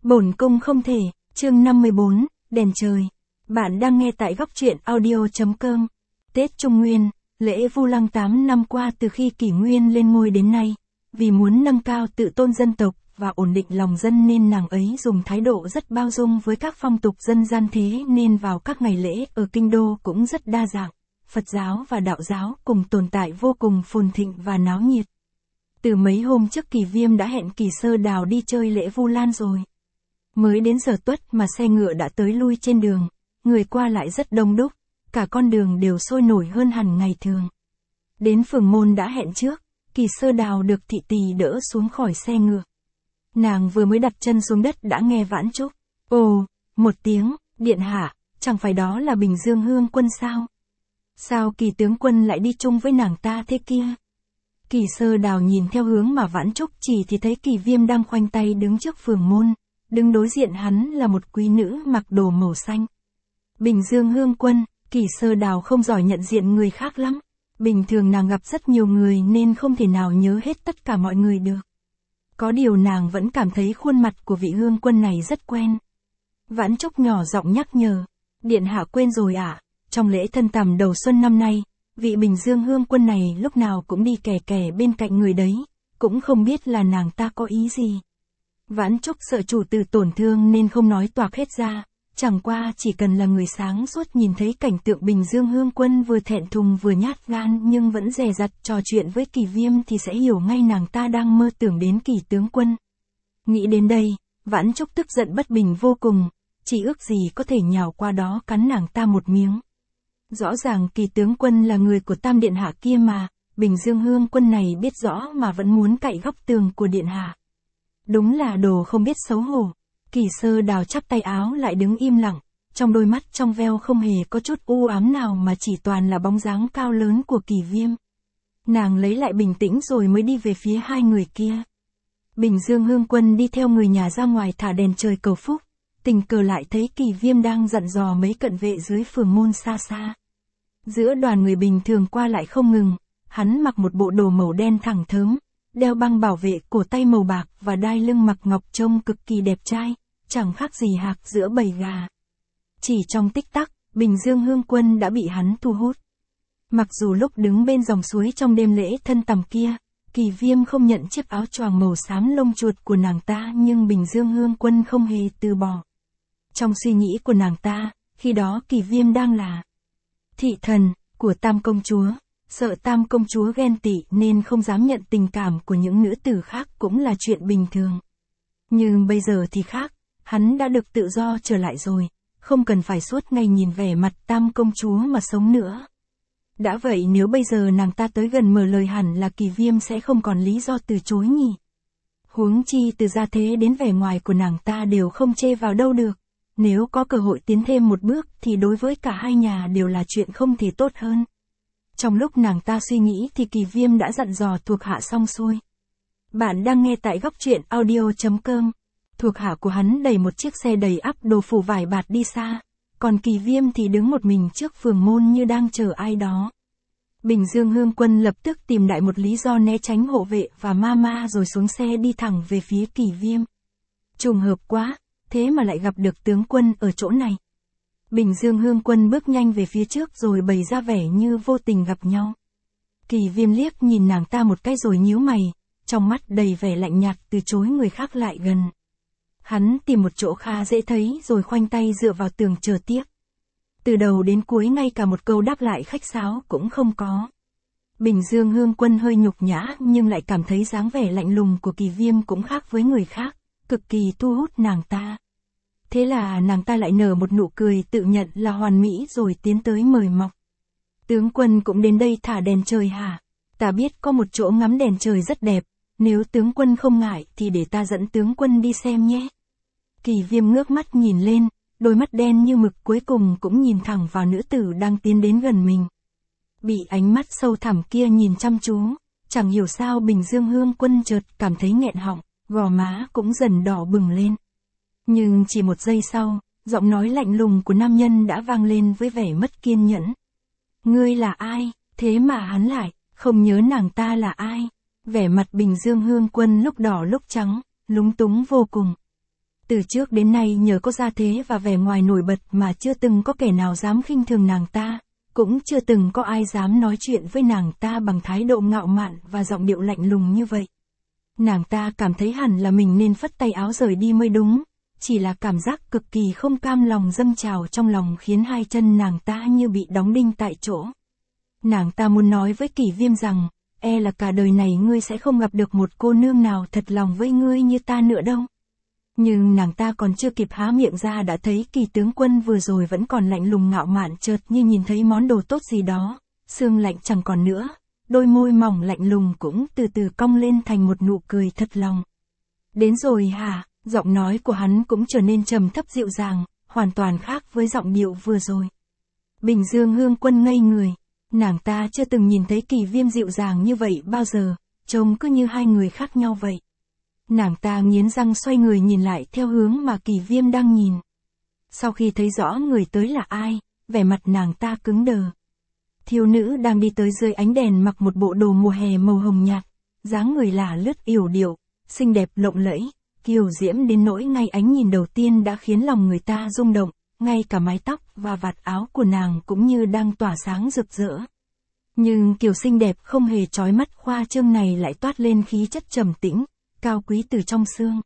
Bổn cung không thể, chương 54, đèn trời. Bạn đang nghe tại góc truyện audio.com. Tết Trung Nguyên, lễ Vu Lăng 8 năm qua từ khi Kỷ Nguyên lên ngôi đến nay, vì muốn nâng cao tự tôn dân tộc và ổn định lòng dân nên nàng ấy dùng thái độ rất bao dung với các phong tục dân gian, thế nên vào các ngày lễ ở kinh đô cũng rất đa dạng. Phật giáo và đạo giáo cùng tồn tại vô cùng phồn thịnh và náo nhiệt. Từ mấy hôm trước Kỳ Viêm đã hẹn Kỳ Sơ Đào đi chơi lễ Vu Lan rồi. Mới đến giờ tuất mà xe ngựa đã tới lui trên đường, người qua lại rất đông đúc, cả con đường đều sôi nổi hơn hẳn ngày thường. Đến phường môn đã hẹn trước, Kỳ Sơ Đào được thị tỳ đỡ xuống khỏi xe ngựa. Nàng vừa mới đặt chân xuống đất đã nghe Vãn Trúc ồ một tiếng, điện hạ, chẳng phải đó là Bình Dương Hương Quân sao? Sao Kỳ tướng quân lại đi chung với nàng ta thế kia? Kỳ Sơ Đào nhìn theo hướng mà Vãn Trúc chỉ thì thấy Kỳ Viêm đang khoanh tay đứng trước phường môn, đứng đối diện hắn là một quý nữ mặc đồ màu xanh. Bình Dương Hương Quân, Kỳ Sơ Đào không giỏi nhận diện người khác lắm. Bình thường nàng gặp rất nhiều người nên không thể nào nhớ hết tất cả mọi người được. Có điều nàng vẫn cảm thấy khuôn mặt của vị hương quân này rất quen. Vãn Trúc nhỏ giọng nhắc nhở, điện hạ quên rồi ạ, trong lễ thân tằm đầu xuân năm nay, vị Bình Dương Hương Quân này lúc nào cũng đi kè kè bên cạnh người đấy, cũng không biết là nàng ta có ý gì. Vãn Trúc sợ chủ tử tổn thương nên không nói toạc hết ra, chẳng qua chỉ cần là người sáng suốt nhìn thấy cảnh tượng Bình Dương Hương Quân vừa thẹn thùng vừa nhát gan nhưng vẫn dè dặt trò chuyện với Kỳ Viêm thì sẽ hiểu ngay nàng ta đang mơ tưởng đến Kỳ tướng quân. Nghĩ đến đây, Vãn Trúc tức giận bất bình vô cùng, chỉ ước gì có thể nhào qua đó cắn nàng ta một miếng. Rõ ràng Kỳ tướng quân là người của Tam điện hạ kia mà, Bình Dương Hương Quân này biết rõ mà vẫn muốn cậy góc tường của điện hạ. Đúng là đồ không biết xấu hổ. Kỳ Sơ Đào chắp tay áo lại đứng im lặng, trong đôi mắt trong veo không hề có chút u ám nào mà chỉ toàn là bóng dáng cao lớn của Kỳ Viêm. Nàng lấy lại bình tĩnh rồi mới đi về phía hai người kia. Bình Dương Hương Quân đi theo người nhà ra ngoài thả đèn trời cầu phúc, tình cờ lại thấy Kỳ Viêm đang dặn dò mấy cận vệ dưới phường môn xa xa. Giữa đoàn người bình thường qua lại không ngừng, hắn mặc một bộ đồ màu đen thẳng thớm, đeo băng bảo vệ cổ tay màu bạc và đai lưng mặc ngọc trông cực kỳ đẹp trai, chẳng khác gì hạc giữa bầy gà. Chỉ trong tích tắc, Bình Dương Hương Quân đã bị hắn thu hút. Mặc dù lúc đứng bên dòng suối trong đêm lễ thân tằm kia, Kỳ Viêm không nhận chiếc áo choàng màu xám lông chuột của nàng ta nhưng Bình Dương Hương Quân không hề từ bỏ. Trong suy nghĩ của nàng ta, khi đó Kỳ Viêm đang là thị thần của Tam công chúa. Sợ Tam công chúa ghen tị nên không dám nhận tình cảm của những nữ tử khác cũng là chuyện bình thường. Nhưng bây giờ thì khác, hắn đã được tự do trở lại rồi, không cần phải suốt ngày nhìn vẻ mặt Tam công chúa mà sống nữa. Đã vậy nếu bây giờ nàng ta tới gần mở lời hẳn là Kỳ Viêm sẽ không còn lý do từ chối nhỉ. Huống chi từ gia thế đến vẻ ngoài của nàng ta đều không chê vào đâu được. Nếu có cơ hội tiến thêm một bước thì đối với cả hai nhà đều là chuyện không thể tốt hơn. Trong lúc nàng ta suy nghĩ thì Kỳ Viêm đã dặn dò thuộc hạ xong xuôi. Bạn đang nghe tại góc truyện audio.com. Thuộc hạ của hắn đẩy một chiếc xe đầy ắp đồ phủ vải bạt đi xa, còn Kỳ Viêm thì đứng một mình trước phường môn như đang chờ ai đó. Bình Dương Hương Quân lập tức tìm đại một lý do né tránh hộ vệ và ma rồi xuống xe đi thẳng về phía Kỳ Viêm. Trùng hợp quá, thế mà lại gặp được tướng quân ở chỗ này. Bình Dương Hương Quân bước nhanh về phía trước rồi bày ra vẻ như vô tình gặp nhau. Kỳ Viêm liếc nhìn nàng ta một cái rồi nhíu mày, trong mắt đầy vẻ lạnh nhạt từ chối người khác lại gần. Hắn tìm một chỗ khá dễ thấy rồi khoanh tay dựa vào tường chờ tiếp. Từ đầu đến cuối ngay cả một câu đáp lại khách sáo cũng không có. Bình Dương Hương Quân hơi nhục nhã nhưng lại cảm thấy dáng vẻ lạnh lùng của Kỳ Viêm cũng khác với người khác, cực kỳ thu hút nàng ta. Thế là nàng ta lại nở một nụ cười tự nhận là hoàn mỹ rồi tiến tới mời mọc. Tướng quân cũng đến đây thả đèn trời hả? Ta biết có một chỗ ngắm đèn trời rất đẹp, nếu tướng quân không ngại thì để ta dẫn tướng quân đi xem nhé. Kỳ Viêm ngước mắt nhìn lên, đôi mắt đen như mực cuối cùng cũng nhìn thẳng vào nữ tử đang tiến đến gần mình. Bị ánh mắt sâu thẳm kia nhìn chăm chú, chẳng hiểu sao Bình Dương Hương Quân chợt cảm thấy nghẹn họng, gò má cũng dần đỏ bừng lên. Nhưng chỉ một giây sau, giọng nói lạnh lùng của nam nhân đã vang lên với vẻ mất kiên nhẫn. Ngươi là ai, thế mà hắn lại, không nhớ nàng ta là ai. Vẻ mặt Bình Dương Hương Quân lúc đỏ lúc trắng, lúng túng vô cùng. Từ trước đến nay nhờ có gia thế và vẻ ngoài nổi bật mà chưa từng có kẻ nào dám khinh thường nàng ta, cũng chưa từng có ai dám nói chuyện với nàng ta bằng thái độ ngạo mạn và giọng điệu lạnh lùng như vậy. Nàng ta cảm thấy hẳn là mình nên phất tay áo rời đi mới đúng, chỉ là cảm giác cực kỳ không cam lòng dâng trào trong lòng khiến hai chân nàng ta như bị đóng đinh tại chỗ. Nàng ta muốn nói với Kỷ Viêm rằng, e là cả đời này ngươi sẽ không gặp được một cô nương nào thật lòng với ngươi như ta nữa đâu. Nhưng nàng ta còn chưa kịp há miệng ra đã thấy Kỳ tướng quân vừa rồi vẫn còn lạnh lùng ngạo mạn chợt như nhìn thấy món đồ tốt gì đó, xương lạnh chẳng còn nữa, đôi môi mỏng lạnh lùng cũng từ từ cong lên thành một nụ cười thật lòng. Đến rồi hả? Giọng nói của hắn cũng trở nên trầm thấp dịu dàng, hoàn toàn khác với giọng điệu vừa rồi. Bình Dương Hương Quân ngây người, nàng ta chưa từng nhìn thấy Kỳ Viêm dịu dàng như vậy bao giờ, trông cứ như hai người khác nhau vậy. Nàng ta nghiến răng xoay người nhìn lại theo hướng mà Kỳ Viêm đang nhìn. Sau khi thấy rõ người tới là ai, vẻ mặt nàng ta cứng đờ. Thiếu nữ đang đi tới dưới ánh đèn mặc một bộ đồ mùa hè màu hồng nhạt, dáng người lả lướt yểu điệu, xinh đẹp lộng lẫy, kiều diễm đến nỗi ngay ánh nhìn đầu tiên đã khiến lòng người ta rung động, ngay cả mái tóc và vạt áo của nàng cũng như đang tỏa sáng rực rỡ. Nhưng kiểu xinh đẹp không hề chói mắt khoa trương này lại toát lên khí chất trầm tĩnh, cao quý từ trong xương.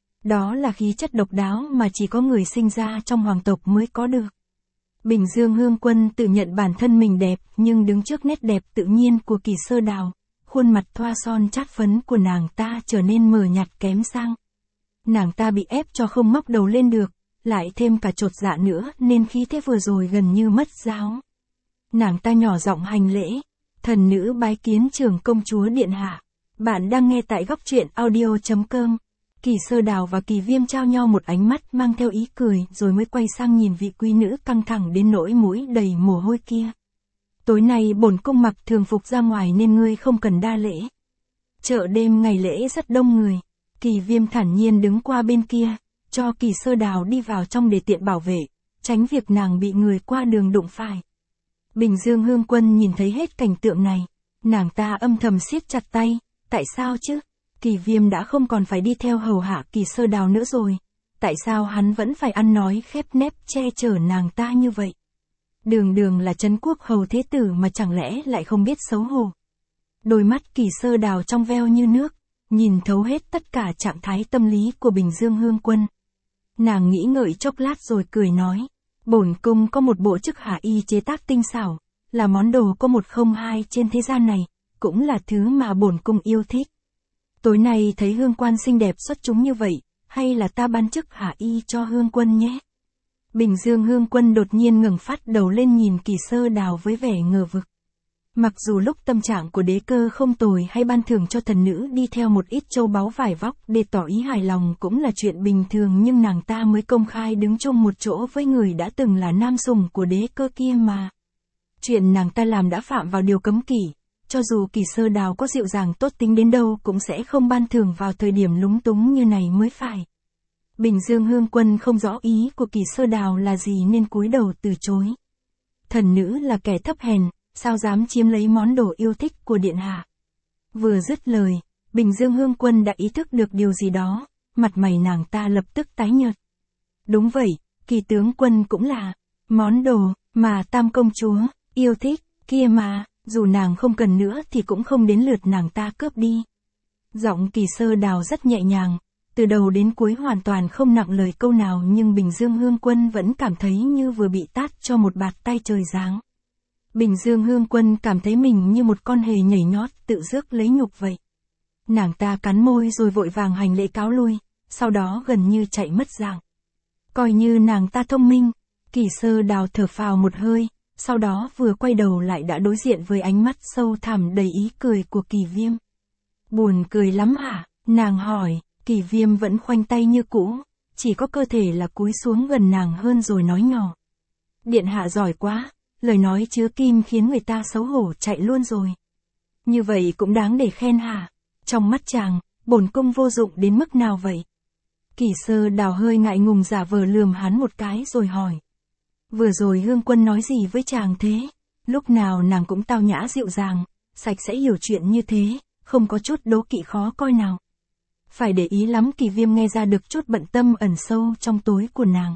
Đó là khí chất độc đáo mà chỉ có người sinh ra trong hoàng tộc mới có được. Bình Dương Hương Quân tự nhận bản thân mình đẹp nhưng đứng trước nét đẹp tự nhiên của Kỳ Sơ Đào, khuôn mặt thoa son chát phấn của nàng ta trở nên mờ nhạt kém sang. Nàng ta bị ép cho không ngóc đầu lên được, lại thêm cả chột dạ nữa nên khí thế vừa rồi gần như mất giáo. Nàng ta nhỏ giọng hành lễ, thần nữ bái kiến trưởng công chúa điện hạ. Bạn đang nghe tại góc truyện audio.com. Kỳ Sơ Đào và Kỳ Viêm trao nhau một ánh mắt mang theo ý cười rồi mới quay sang nhìn vị quý nữ căng thẳng đến nỗi mũi đầy mồ hôi kia. Tối nay bổn cung mặc thường phục ra ngoài nên ngươi không cần đa lễ. Chợ đêm ngày lễ rất đông người. Kỳ Viêm thản nhiên đứng qua bên kia, cho Kỳ Sơ Đào đi vào trong để tiện bảo vệ, tránh việc nàng bị người qua đường đụng phải. Bình Dương Hương Quân nhìn thấy hết cảnh tượng này, nàng ta âm thầm siết chặt tay, tại sao chứ? Kỳ Viêm đã không còn phải đi theo hầu hạ Kỳ Sơ Đào nữa rồi, tại sao hắn vẫn phải ăn nói khép nép che chở nàng ta như vậy? Đường đường là trấn quốc hầu thế tử mà chẳng lẽ lại không biết xấu hổ? Đôi mắt Kỳ Sơ Đào trong veo như nước, nhìn thấu hết tất cả trạng thái tâm lý của Bình Dương Hương Quân. Nàng nghĩ ngợi chốc lát rồi cười nói, bổn cung có một bộ chức hạ y chế tác tinh xảo, là món đồ có một không hai trên thế gian này, cũng là thứ mà bổn cung yêu thích. Tối nay thấy Hương Quan xinh đẹp xuất chúng như vậy, hay là ta ban chức hạ y cho Hương Quân nhé? Bình Dương Hương Quân đột nhiên ngẩng phát đầu lên nhìn Kỳ Sơ Đào với vẻ ngờ vực. Mặc dù lúc tâm trạng của đế cơ không tồi hay ban thưởng cho thần nữ đi theo một ít châu báu vải vóc để tỏ ý hài lòng cũng là chuyện bình thường, nhưng nàng ta mới công khai đứng chung một chỗ với người đã từng là nam sủng của đế cơ kia mà. Chuyện nàng ta làm đã phạm vào điều cấm kỵ, cho dù Kỳ Sơ Đào có dịu dàng tốt tính đến đâu cũng sẽ không ban thưởng vào thời điểm lúng túng như này mới phải. Bình Dương Hương Quân không rõ ý của Kỳ Sơ Đào là gì nên cúi đầu từ chối. Thần nữ là kẻ thấp hèn, sao dám chiếm lấy món đồ yêu thích của điện hạ? Vừa dứt lời, Bình Dương Hương Quân đã ý thức được điều gì đó, mặt mày nàng ta lập tức tái nhợt. Đúng vậy, Kỳ tướng quân cũng là món đồ mà Tam công chúa yêu thích kia mà, dù nàng không cần nữa thì cũng không đến lượt nàng ta cướp đi. Giọng Kỳ Sơ Đào rất nhẹ nhàng, từ đầu đến cuối hoàn toàn không nặng lời câu nào, nhưng Bình Dương Hương Quân vẫn cảm thấy như vừa bị tát cho một bạt tay trời giáng. Bình Dương Hương Quân cảm thấy mình như một con hề nhảy nhót tự rước lấy nhục vậy. Nàng ta cắn môi rồi vội vàng hành lễ cáo lui, sau đó gần như chạy mất dạng. Coi như nàng ta thông minh, Kỳ Sơ Đào thở phào một hơi, sau đó vừa quay đầu lại đã đối diện với ánh mắt sâu thẳm đầy ý cười của Kỳ Viêm. Buồn cười lắm hả? Nàng hỏi. Kỳ Viêm vẫn khoanh tay như cũ, chỉ có cơ thể là cúi xuống gần nàng hơn rồi nói nhỏ. Điện hạ giỏi quá, lời nói chứa kim khiến người ta xấu hổ chạy luôn rồi. Như vậy cũng đáng để khen hả? Trong mắt chàng, bổn cung vô dụng đến mức nào vậy? Kỳ Sơ Đào hơi ngại ngùng giả vờ lườm hắn một cái rồi hỏi. Vừa rồi Hương Quân nói gì với chàng thế? Lúc nào nàng cũng tao nhã dịu dàng, sạch sẽ hiểu chuyện như thế, không có chút đố kỵ khó coi nào. Phải để ý lắm. Kỳ Viêm nghe ra được chút bận tâm ẩn sâu trong tối của nàng.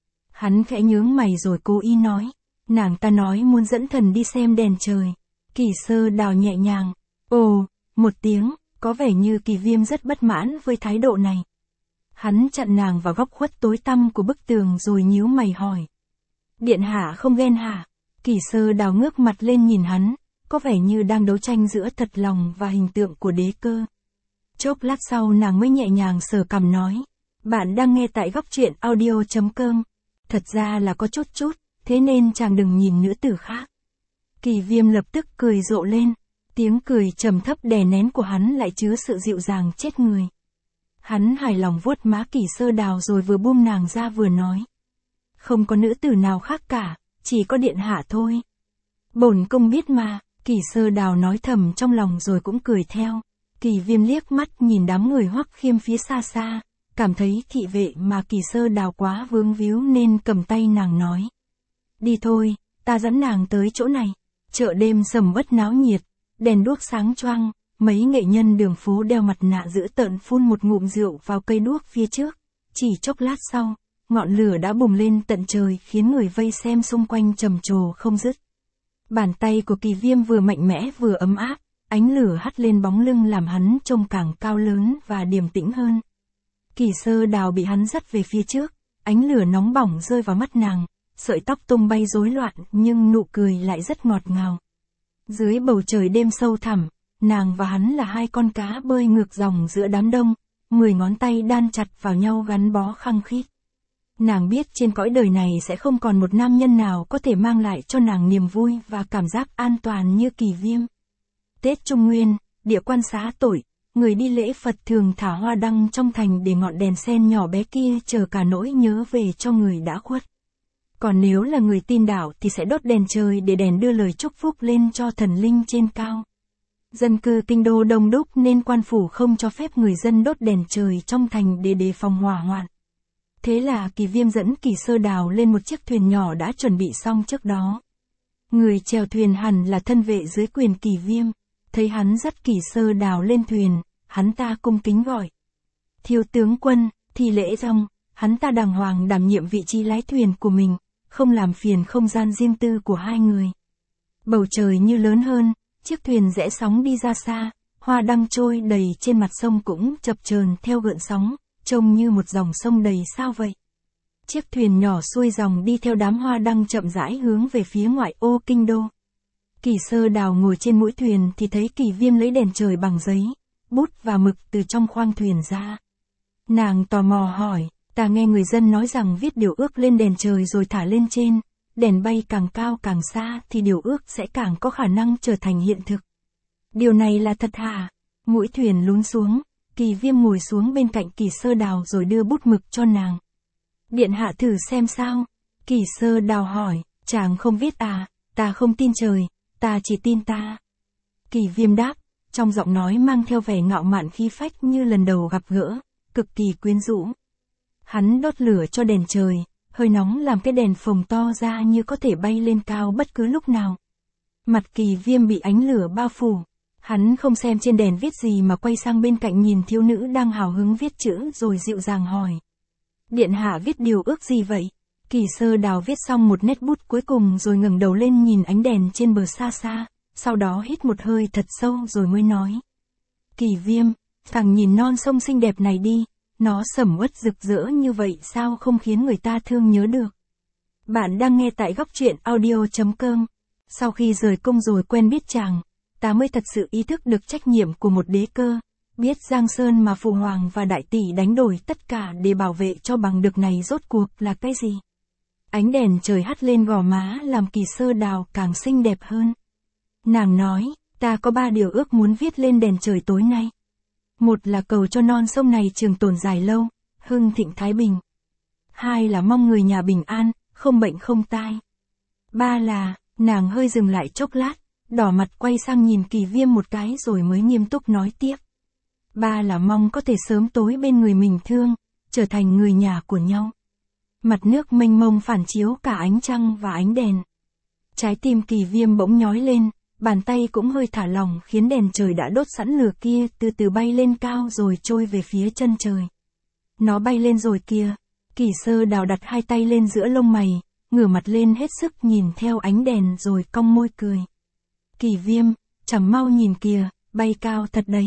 Hắn khẽ nhướng mày rồi cố ý nói. Nàng ta nói muốn dẫn thần đi xem đèn trời. Kỳ Sơ Đào nhẹ nhàng. Ồ, một tiếng, có vẻ như Kỳ Viêm rất bất mãn với thái độ này. Hắn chặn nàng vào góc khuất tối tăm của bức tường rồi nhíu mày hỏi. Điện hạ không ghen hả? Kỳ Sơ Đào ngước mặt lên nhìn hắn, có vẻ như đang đấu tranh giữa thật lòng và hình tượng của đế cơ. Chốc lát sau nàng mới nhẹ nhàng sờ cằm nói. Bạn đang nghe tại góc truyện audio.com. Thật ra là có chút, thế nên chàng đừng nhìn nữ tử khác. Kỳ Viêm lập tức cười rộ lên. Tiếng cười trầm thấp đè nén của hắn lại chứa sự dịu dàng chết người. Hắn hài lòng vuốt má Kỳ Sơ Đào rồi vừa buông nàng ra vừa nói. Không có nữ tử nào khác cả, chỉ có điện hạ thôi. Bổn cung biết mà, Kỳ Sơ Đào nói thầm trong lòng rồi cũng cười theo. Kỳ Viêm liếc mắt nhìn đám người Hoắc Khiêm phía xa xa, cảm thấy thị vệ mà Kỳ Sơ Đào quá vướng víu nên cầm tay nàng nói. Đi thôi, ta dẫn nàng tới chỗ này. Chợ đêm sầm uất náo nhiệt, đèn đuốc sáng choang, mấy nghệ nhân đường phố đeo mặt nạ dữ tợn phun một ngụm rượu vào cây đuốc phía trước. Chỉ chốc lát sau, ngọn lửa đã bùng lên tận trời khiến người vây xem xung quanh trầm trồ không dứt. Bàn tay của Kỳ Viêm vừa mạnh mẽ vừa ấm áp, ánh lửa hắt lên bóng lưng làm hắn trông càng cao lớn và điềm tĩnh hơn. Kỳ Sơ Đào bị hắn dắt về phía trước, ánh lửa nóng bỏng rơi vào mắt nàng, sợi tóc tung bay rối loạn nhưng nụ cười lại rất ngọt ngào. Dưới bầu trời đêm sâu thẳm, nàng và hắn là hai con cá bơi ngược dòng giữa đám đông, 10 ngón tay đan chặt vào nhau gắn bó khăng khít. Nàng biết trên cõi đời này sẽ không còn một nam nhân nào có thể mang lại cho nàng niềm vui và cảm giác an toàn như Kỳ Viêm. Tết Trung Nguyên, địa quan xá tội, người đi lễ Phật thường thả hoa đăng trong thành để ngọn đèn sen nhỏ bé kia chờ cả nỗi nhớ về cho người đã khuất. Còn nếu là người tin đạo thì sẽ đốt đèn trời để đèn đưa lời chúc phúc lên cho thần linh trên cao. Dân cư kinh đô đông đúc nên quan phủ không cho phép người dân đốt đèn trời trong thành để đề phòng hỏa hoạn. Thế là Kỳ Viêm dẫn Kỳ Sơ Đào lên một chiếc thuyền nhỏ đã chuẩn bị xong trước đó. Người chèo thuyền hẳn là thân vệ dưới quyền Kỳ Viêm. Thấy hắn dắt Kỳ Sơ Đào lên thuyền, hắn ta cung kính gọi. Thiếu tướng quân, thi lễ xong, hắn ta đàng hoàng đảm nhiệm vị trí lái thuyền của mình, không làm phiền không gian riêng tư của hai người. Bầu trời như lớn hơn, chiếc thuyền rẽ sóng đi ra xa, hoa đăng trôi đầy trên mặt sông cũng chập chờn theo gợn sóng, trông như một dòng sông đầy sao vậy. Chiếc thuyền nhỏ xuôi dòng đi theo đám hoa đăng chậm rãi hướng về phía ngoại ô kinh đô. Kỳ Sơ Đào ngồi trên mũi thuyền thì thấy Kỳ Viêm lấy đèn trời bằng giấy, bút và mực từ trong khoang thuyền ra. Nàng tò mò hỏi, ta nghe người dân nói rằng viết điều ước lên đèn trời rồi thả lên trên, đèn bay càng cao càng xa thì điều ước sẽ càng có khả năng trở thành hiện thực. Điều này là thật hả? Mũi thuyền lún xuống, Kỳ Viêm ngồi xuống bên cạnh Kỳ Sơ Đào rồi đưa bút mực cho nàng. Điện hạ thử xem sao? Kỳ Sơ Đào hỏi, chàng không viết à? Ta không tin trời, ta chỉ tin ta. Kỳ Viêm đáp, trong giọng nói mang theo vẻ ngạo mạn khí phách như lần đầu gặp gỡ, cực kỳ quyến rũ. Hắn đốt lửa cho đèn trời, hơi nóng làm cái đèn phồng to ra như có thể bay lên cao bất cứ lúc nào. Mặt Kỳ Viêm bị ánh lửa bao phủ. Hắn không xem trên đèn viết gì mà quay sang bên cạnh nhìn thiếu nữ đang hào hứng viết chữ rồi dịu dàng hỏi. Điện hạ viết điều ước gì vậy? Kỳ Sơ Đào viết xong một nét bút cuối cùng rồi ngẩng đầu lên nhìn ánh đèn trên bờ xa xa, sau đó hít một hơi thật sâu rồi mới nói. Kỳ Viêm, thằng nhìn non sông xinh đẹp này đi, nó sẩm uất rực rỡ như vậy sao không khiến người ta thương nhớ được. Bạn đang nghe tại góc truyện audio.com. Sau khi rời cung rồi quen biết chàng, ta mới thật sự ý thức được trách nhiệm của một đế cơ, biết Giang Sơn mà phụ hoàng và đại tỷ đánh đổi tất cả để bảo vệ cho bằng được này rốt cuộc là cái gì. Ánh đèn trời hắt lên gò má làm Kỳ Sơ Đào càng xinh đẹp hơn. Nàng nói, ta có 3 điều ước muốn viết lên đèn trời tối nay. Một là cầu cho non sông này trường tồn dài lâu, hưng thịnh thái bình. 2 là mong người nhà bình an, không bệnh không tai. 3 là, nàng hơi dừng lại chốc lát, đỏ mặt quay sang nhìn Kỳ Viêm một cái rồi mới nghiêm túc nói tiếp. 3 là mong có thể sớm tối bên người mình thương, trở thành người nhà của nhau. Mặt nước mênh mông phản chiếu cả ánh trăng và ánh đèn. Trái tim Kỳ Viêm bỗng nhói lên, bàn tay cũng hơi thả lỏng khiến đèn trời đã đốt sẵn lửa kia từ từ bay lên cao rồi trôi về phía chân trời. Nó bay lên rồi kìa. Kỷ Sơ Đào đặt hai tay lên giữa lông mày, ngửa mặt lên hết sức nhìn theo ánh đèn rồi cong môi cười. Kỷ Viêm, chẳng mau nhìn kìa, bay cao thật đấy.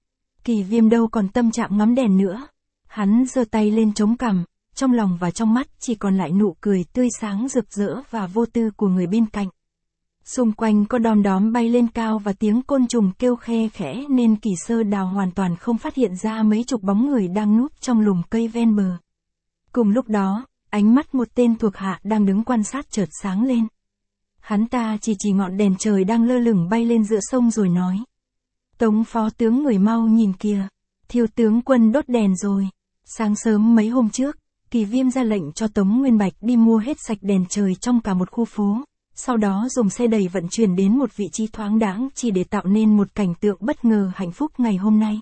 Kỷ Viêm đâu còn tâm trạng ngắm đèn nữa. Hắn giơ tay lên chống cằm, trong lòng và trong mắt chỉ còn lại nụ cười tươi sáng rực rỡ và vô tư của người bên cạnh. Xung quanh có đom đóm bay lên cao và tiếng côn trùng kêu khe khẽ nên Kỷ Sơ Đào hoàn toàn không phát hiện ra mấy chục bóng người đang núp trong lùm cây ven bờ. Cùng lúc đó, ánh mắt một tên thuộc hạ đang đứng quan sát chợt sáng lên. Hắn ta chỉ ngọn đèn trời đang lơ lửng bay lên giữa sông rồi nói. Tống phó tướng người mau nhìn kìa, Thiếu tướng quân đốt đèn rồi. Sáng sớm mấy hôm trước, Kỷ Viêm ra lệnh cho Tống Nguyên Bạch đi mua hết sạch đèn trời trong cả một khu phố, sau đó dùng xe đẩy vận chuyển đến một vị trí thoáng đãng chỉ để tạo nên một cảnh tượng bất ngờ hạnh phúc ngày hôm nay.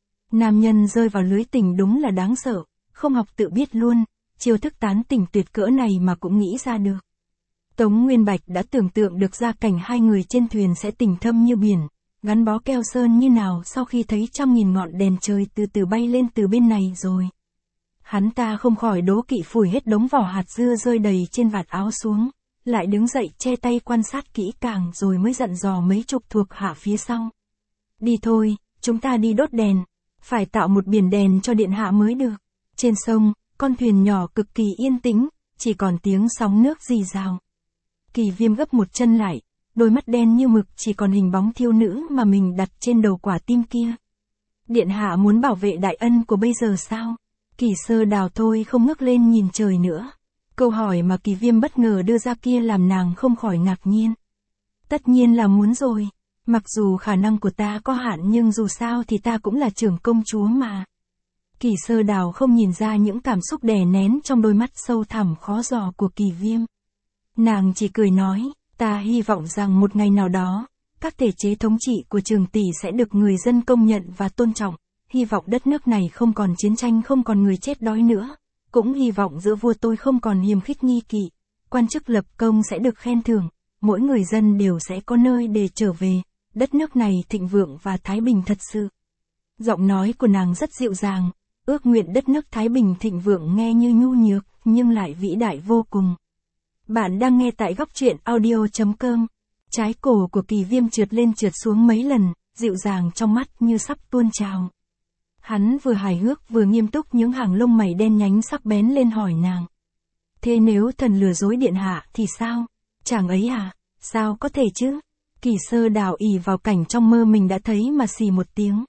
Nam nhân rơi vào lưới tình đúng là đáng sợ, không học tự biết luôn, chiêu thức tán tỉnh tuyệt cỡ này mà cũng nghĩ ra được. Tống Nguyên Bạch đã tưởng tượng được ra cảnh hai người trên thuyền sẽ tình thâm như biển, gắn bó keo sơn như nào sau khi thấy trăm nghìn ngọn đèn trời từ từ bay lên từ bên này rồi. Hắn ta không khỏi đố kỵ phủi hết đống vỏ hạt dưa rơi đầy trên vạt áo xuống, lại đứng dậy che tay quan sát kỹ càng rồi mới dặn dò mấy chục thuộc hạ phía sau. Đi thôi, chúng ta đi đốt đèn, phải tạo một biển đèn cho điện hạ mới được. Trên sông, con thuyền nhỏ cực kỳ yên tĩnh, chỉ còn tiếng sóng nước rì rào. Kỷ Viêm gấp một chân lại, đôi mắt đen như mực chỉ còn hình bóng thiếu nữ mà mình đặt trên đầu quả tim kia. Điện hạ muốn bảo vệ đại ân của bây giờ sao? Kỷ Sơ Đào thôi không ngước lên nhìn trời nữa. Câu hỏi mà Kỷ Viêm bất ngờ đưa ra kia làm nàng không khỏi ngạc nhiên. Tất nhiên là muốn rồi. Mặc dù khả năng của ta có hạn nhưng dù sao thì ta cũng là trưởng công chúa mà. Kỷ Sơ Đào không nhìn ra những cảm xúc đè nén trong đôi mắt sâu thẳm khó dò của Kỷ Viêm. Nàng chỉ cười nói, ta hy vọng rằng một ngày nào đó, các thể chế thống trị của Trường Tỷ sẽ được người dân công nhận và tôn trọng. Hy vọng đất nước này không còn chiến tranh, không còn người chết đói nữa. Cũng hy vọng giữa vua tôi không còn hiềm khích nghi kỵ. Quan chức lập công sẽ được khen thưởng. Mỗi người dân đều sẽ có nơi để trở về. Đất nước này thịnh vượng và thái bình thật sự. Giọng nói của nàng rất dịu dàng. Ước nguyện đất nước thái bình thịnh vượng nghe như nhu nhược, nhưng lại vĩ đại vô cùng. Bạn đang nghe tại góc truyện audio.com. Trái cổ của Kỷ Viêm trượt lên trượt xuống mấy lần, dịu dàng trong mắt như sắp tuôn trào. Hắn vừa hài hước vừa nghiêm túc, những hàng lông mày đen nhánh sắc bén lên hỏi nàng. Thế nếu thần lừa dối điện hạ thì sao? Chàng ấy à? Sao có thể chứ? Kỷ Sơ Đào ỷ vào cảnh trong mơ mình đã thấy mà xì một tiếng.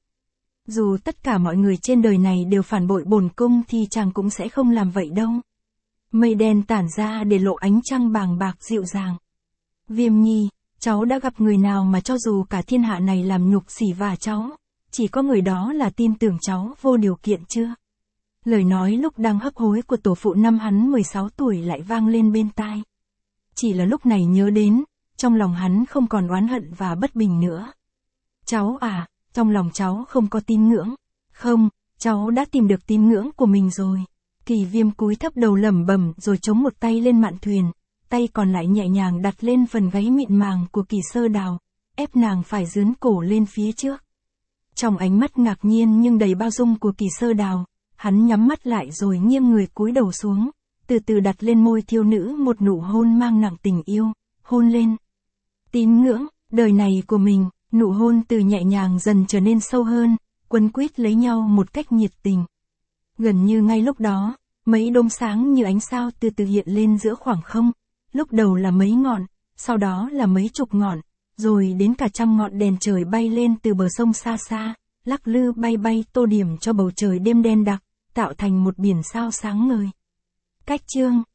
Dù tất cả mọi người trên đời này đều phản bội bổn cung thì chàng cũng sẽ không làm vậy đâu. Mây đen tản ra để lộ ánh trăng bàng bạc dịu dàng. Viêm nhi, cháu đã gặp người nào mà cho dù cả thiên hạ này làm nhục xỉ vả cháu, chỉ có người đó là tin tưởng cháu vô điều kiện chưa? Lời nói lúc đang hấp hối của tổ phụ năm hắn 16 tuổi lại vang lên bên tai. Chỉ là lúc này nhớ đến, trong lòng hắn không còn oán hận và bất bình nữa. Cháu à, trong lòng cháu không có tín ngưỡng. Không, cháu đã tìm được tín ngưỡng của mình rồi. Kỷ Viêm cúi thấp đầu lẩm bẩm rồi chống một tay lên mạn thuyền, tay còn lại nhẹ nhàng đặt lên phần gáy mịn màng của Kỷ Sơ Đào, ép nàng phải dướn cổ lên phía trước. Trong ánh mắt ngạc nhiên nhưng đầy bao dung của Kỷ Sơ Đào, hắn nhắm mắt lại rồi nghiêng người cúi đầu xuống, từ từ đặt lên môi thiếu nữ một nụ hôn mang nặng tình yêu, hôn lên. Tín ngưỡng, đời này của mình, nụ hôn từ nhẹ nhàng dần trở nên sâu hơn, quấn quýt lấy nhau một cách nhiệt tình. Gần như ngay lúc đó, mấy đốm sáng như ánh sao từ từ hiện lên giữa khoảng không, lúc đầu là mấy ngọn, sau đó là mấy chục ngọn, rồi đến cả trăm ngọn đèn trời bay lên từ bờ sông xa xa, lắc lư bay bay tô điểm cho bầu trời đêm đen đặc, tạo thành một biển sao sáng ngời. Cách chương